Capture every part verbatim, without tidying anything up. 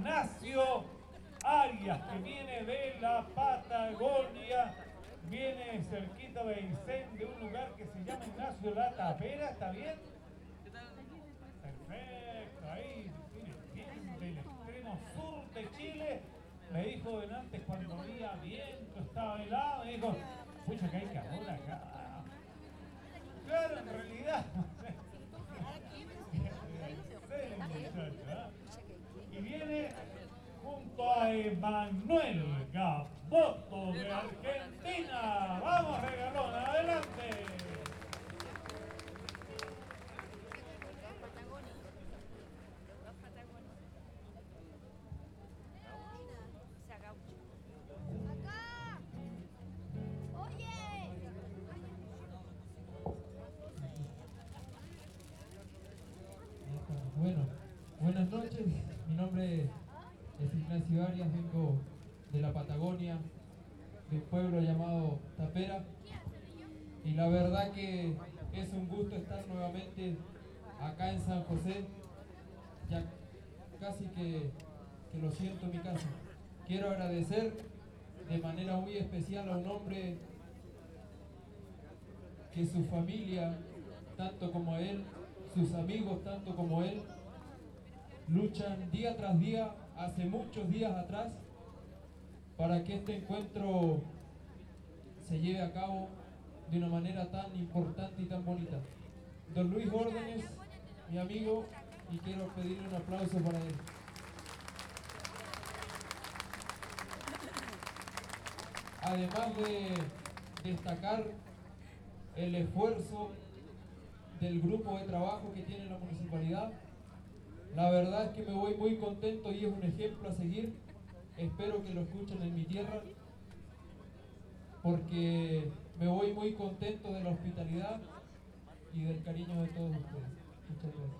Ignacio Arias, que viene de la Patagonia, viene cerquita de Aysén, de un lugar que se llama Ignacio La Tapera, ¿está bien? Perfecto, ahí viene del extremo sur de Chile. Me dijo delante cuando había viento, estaba helado, me dijo, pucha que hay calor acá. Claro, en realidad. Y viene junto a Emanuel Gaboto de Argentina. Vamos, regalón, adelante. Bueno, buenas noches, mi nombre es Ignacio Arias, vengo de la Patagonia, de un pueblo llamado Tapera, y la verdad que es un gusto estar nuevamente acá en San José, ya casi que, que lo siento en mi casa. Quiero agradecer de manera muy especial a un hombre que su familia, tanto como él, sus amigos, tanto como él, luchan día tras día, hace muchos días atrás, para que este encuentro se lleve a cabo de una manera tan importante y tan bonita. Don Luis Órdenes, mi amigo, y quiero pedirle un aplauso para él. Además de destacar el esfuerzo del grupo de trabajo que tiene la municipalidad, la verdad es que me voy muy contento y es un ejemplo a seguir. Espero que lo escuchen en mi tierra, porque me voy muy contento de la hospitalidad y del cariño de todos ustedes. Muchas gracias.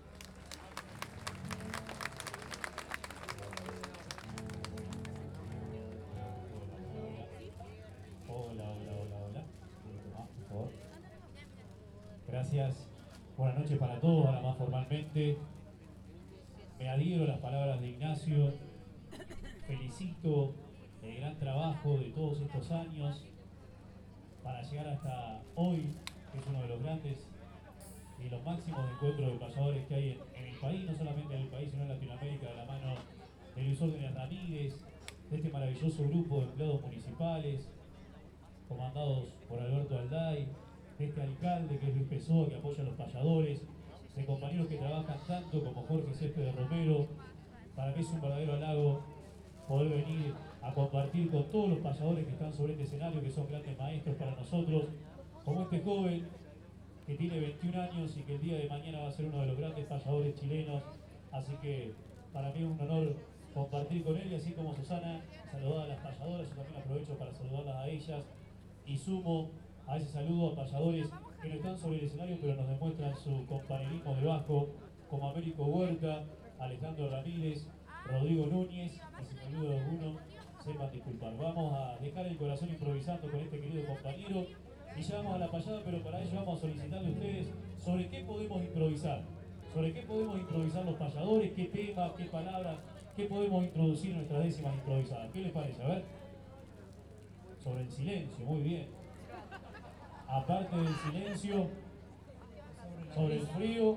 Hola, hola, hola, hola. Por favor. Gracias. Buenas noches para todos, ahora más formalmente. Me adhiero a las palabras de Ignacio. Felicito el gran trabajo de todos estos años para llegar hasta hoy, que es uno de los grandes y los máximos encuentros de payadores que hay en, en el país, no solamente en el país, sino en Latinoamérica, de la mano de Luis Órdenes Ramírez, de este maravilloso grupo de empleados municipales, comandados por Alberto Alday, de este alcalde que es Luis Pessoa, que apoya a los payadores, de compañeros que trabajan tanto como Jorge Céspedes Romero. Para mí es un verdadero halago poder venir a compartir con todos los payadores que están sobre este escenario, que son grandes maestros para nosotros, como este joven que tiene veintiún años y que el día de mañana va a ser uno de los grandes payadores chilenos. Así que para mí es un honor compartir con él, y así como Susana saludaba a las payadoras, yo también aprovecho para saludarlas a ellas y sumo a ese saludo a payadores que no están sobre el escenario pero nos demuestran su compañerismo debajo, como Américo Huerta, Alejandro Ramírez, Rodrigo Núñez, y si me olvido de alguno, sepan disculpar. Vamos a dejar el corazón improvisando con este querido compañero y ya vamos a la payada, pero para ello vamos a solicitarle a ustedes sobre qué podemos improvisar, sobre qué podemos improvisar los payadores, qué temas, qué palabras, qué podemos introducir en nuestras décimas improvisadas. ¿Qué les parece? A ver. Sobre el silencio, muy bien. Aparte del silencio, sobre el frío,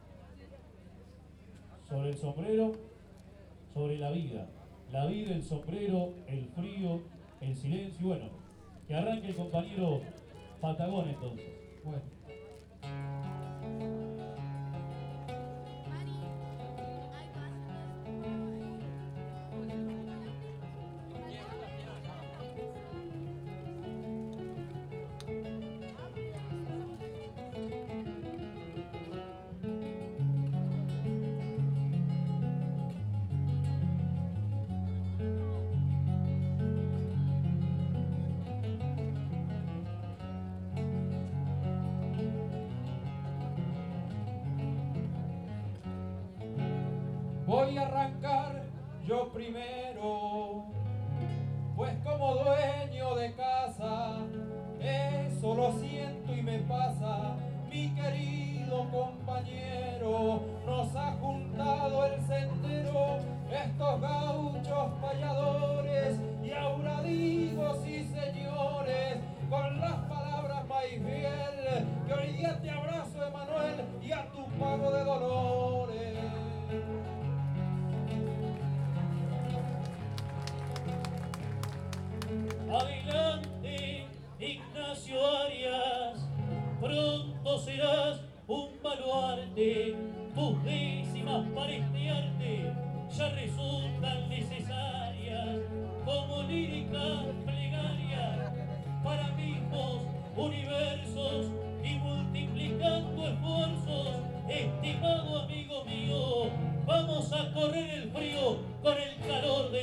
sobre el sombrero, sobre la vida. La vida, el sombrero, el frío, el silencio. Bueno, que arranque el compañero Patagón entonces. Bueno. Voy a arrancar yo primero, pues como dueño de casa, eso lo siento y me pasa, mi querido compañero. Nos ha juntado el sendero estos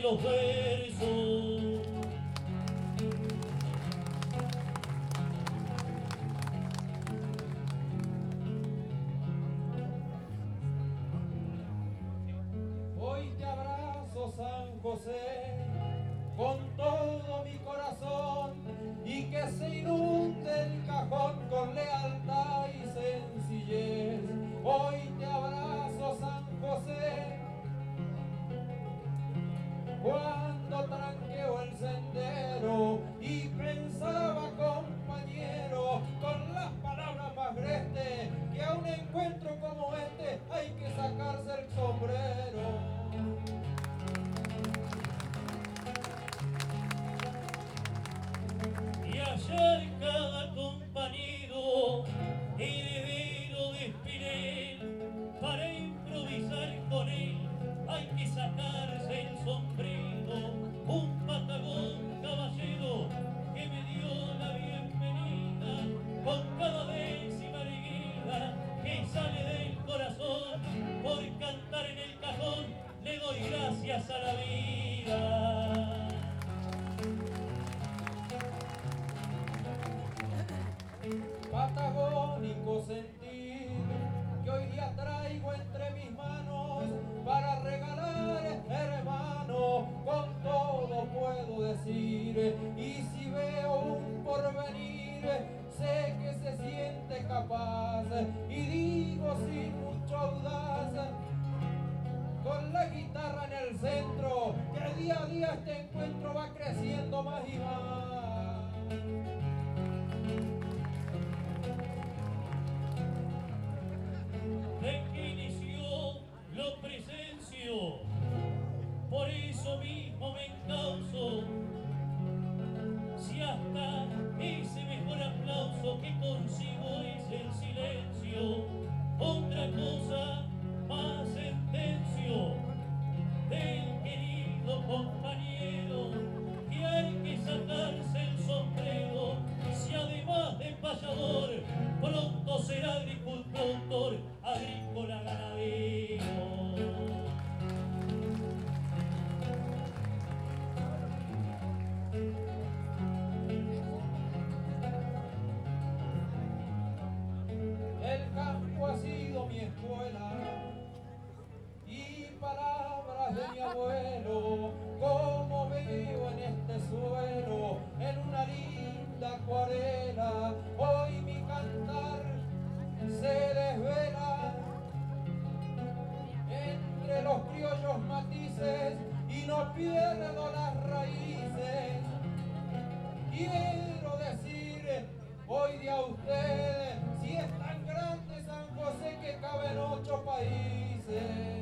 los versos. Hoy te abrazo, San José, con todo mi corazón, y que se inunde el cajón con lealtad y sencillez. Hoy te abrazo, San José, cuando tranqueo el sendero y pensaba, compañero, con las palabras más grestes, que a un encuentro como este hay que sacarse el sombrero. Y hallar cada compañero heredero de Espinel, para improvisar con él hay que sacarse el sombrero. Un patagón caballero que me dio la bienvenida, con cada décima alegría que sale del corazón, por cantar en el cajón le doy gracias a la vida. Patagónico sentir que hoy día traigo entre mis manos para regalar, hermano, con todo puedo decir. Y si veo un porvenir, sé que se siente capaz, y digo sin mucho audaz, con la guitarra en el centro, que día a día este encuentro va creciendo más y más. De que inició lo presencio, por eso mismo me encauso. Si hasta ese mejor aplauso que consigo es el silencio, otra cosa más sentencio del querido compañero, que hay que sacarse el sombrero. Si además de payador pronto será agricultor, agrícola ganadero. El campo ha sido mi escuela y palabras de mi abuelo, como veo en este suelo, en una linda acuarela. Hoy mi cantar se desvela entre los criollos matices y no pierdo las raíces. Quiero decir hoy de a usted, si es tan grande San José que cabe en ocho países.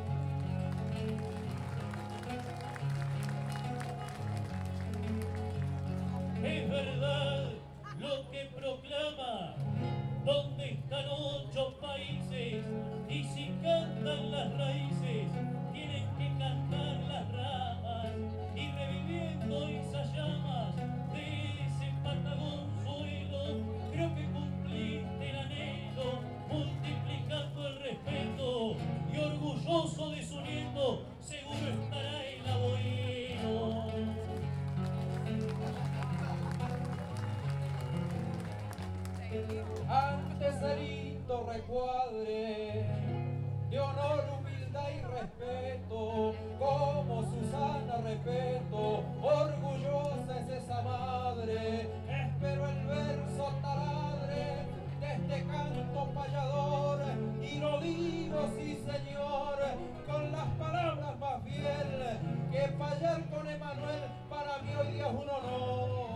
Es verdad lo que proclama, donde están ocho países, y si cantan las raíces, tienen que cantar las ramas, y reviviendo esas llamas de ese Patagón suelo, creo que cumpliste el anhelo, multiplicando el respeto, y orgulloso de su nieto, seguro estará el abuelo. Ante Cerito recuadre de honor, humildad y respeto, como Susana respeto, orgullosa es esa madre. Espero el verso taladre de este canto payador, y lo digo, sí señor, con las palabras más fieles, que payar con Emanuel para mí hoy día es un honor.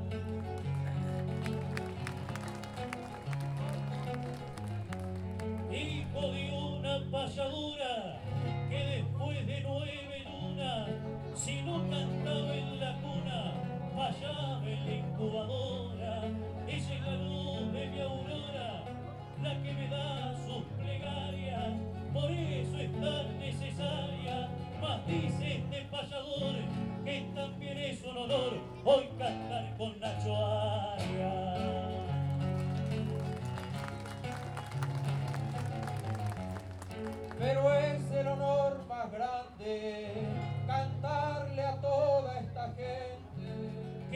Hijo de una payadora que después de nueve lunas, si no cantaba en la cuna, fallaba en la incubadora. Ella es la luz de mi aurora, la que me da sus plegarias, por eso es tan necesaria. Mas dice este payador que también es un honor hoy cantar con Nacho Arias. Pero es el honor más grande cantar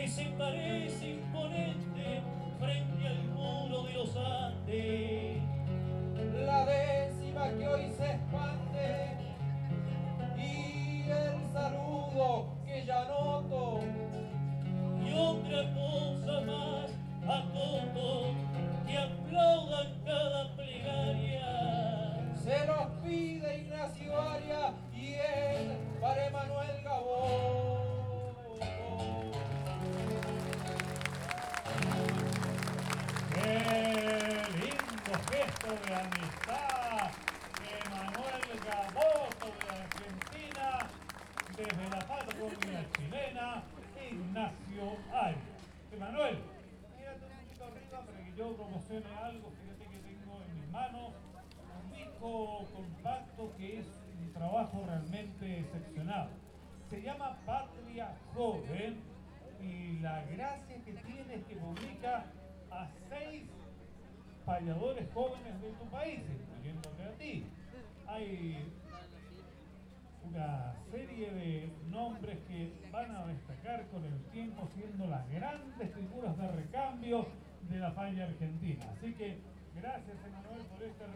que se parece imponente frente al muro de los Andes. La décima que hoy se expande y el saludo que ya noto. Y otra cosa más a todos que aplaudan cada plegaria. Se los pide Ignacio Arias y él para Emanuel Gabón. ¡Qué lindo gesto de amistad! Emanuel Gaboto de Argentina, desde la Patagonia chilena, Ignacio Arias. Emanuel, mírate un poquito arriba para que yo promocione algo. Fíjate que tengo en mis manos un disco compacto que es un trabajo realmente excepcional. Se llama Patria Joven y la gracia que tiene es que publica a seis payadores jóvenes de tu país, incluyéndote a ti. Hay una serie de nombres que van a destacar con el tiempo siendo las grandes figuras de recambio de la falla argentina. Así que gracias, Emanuel, por esta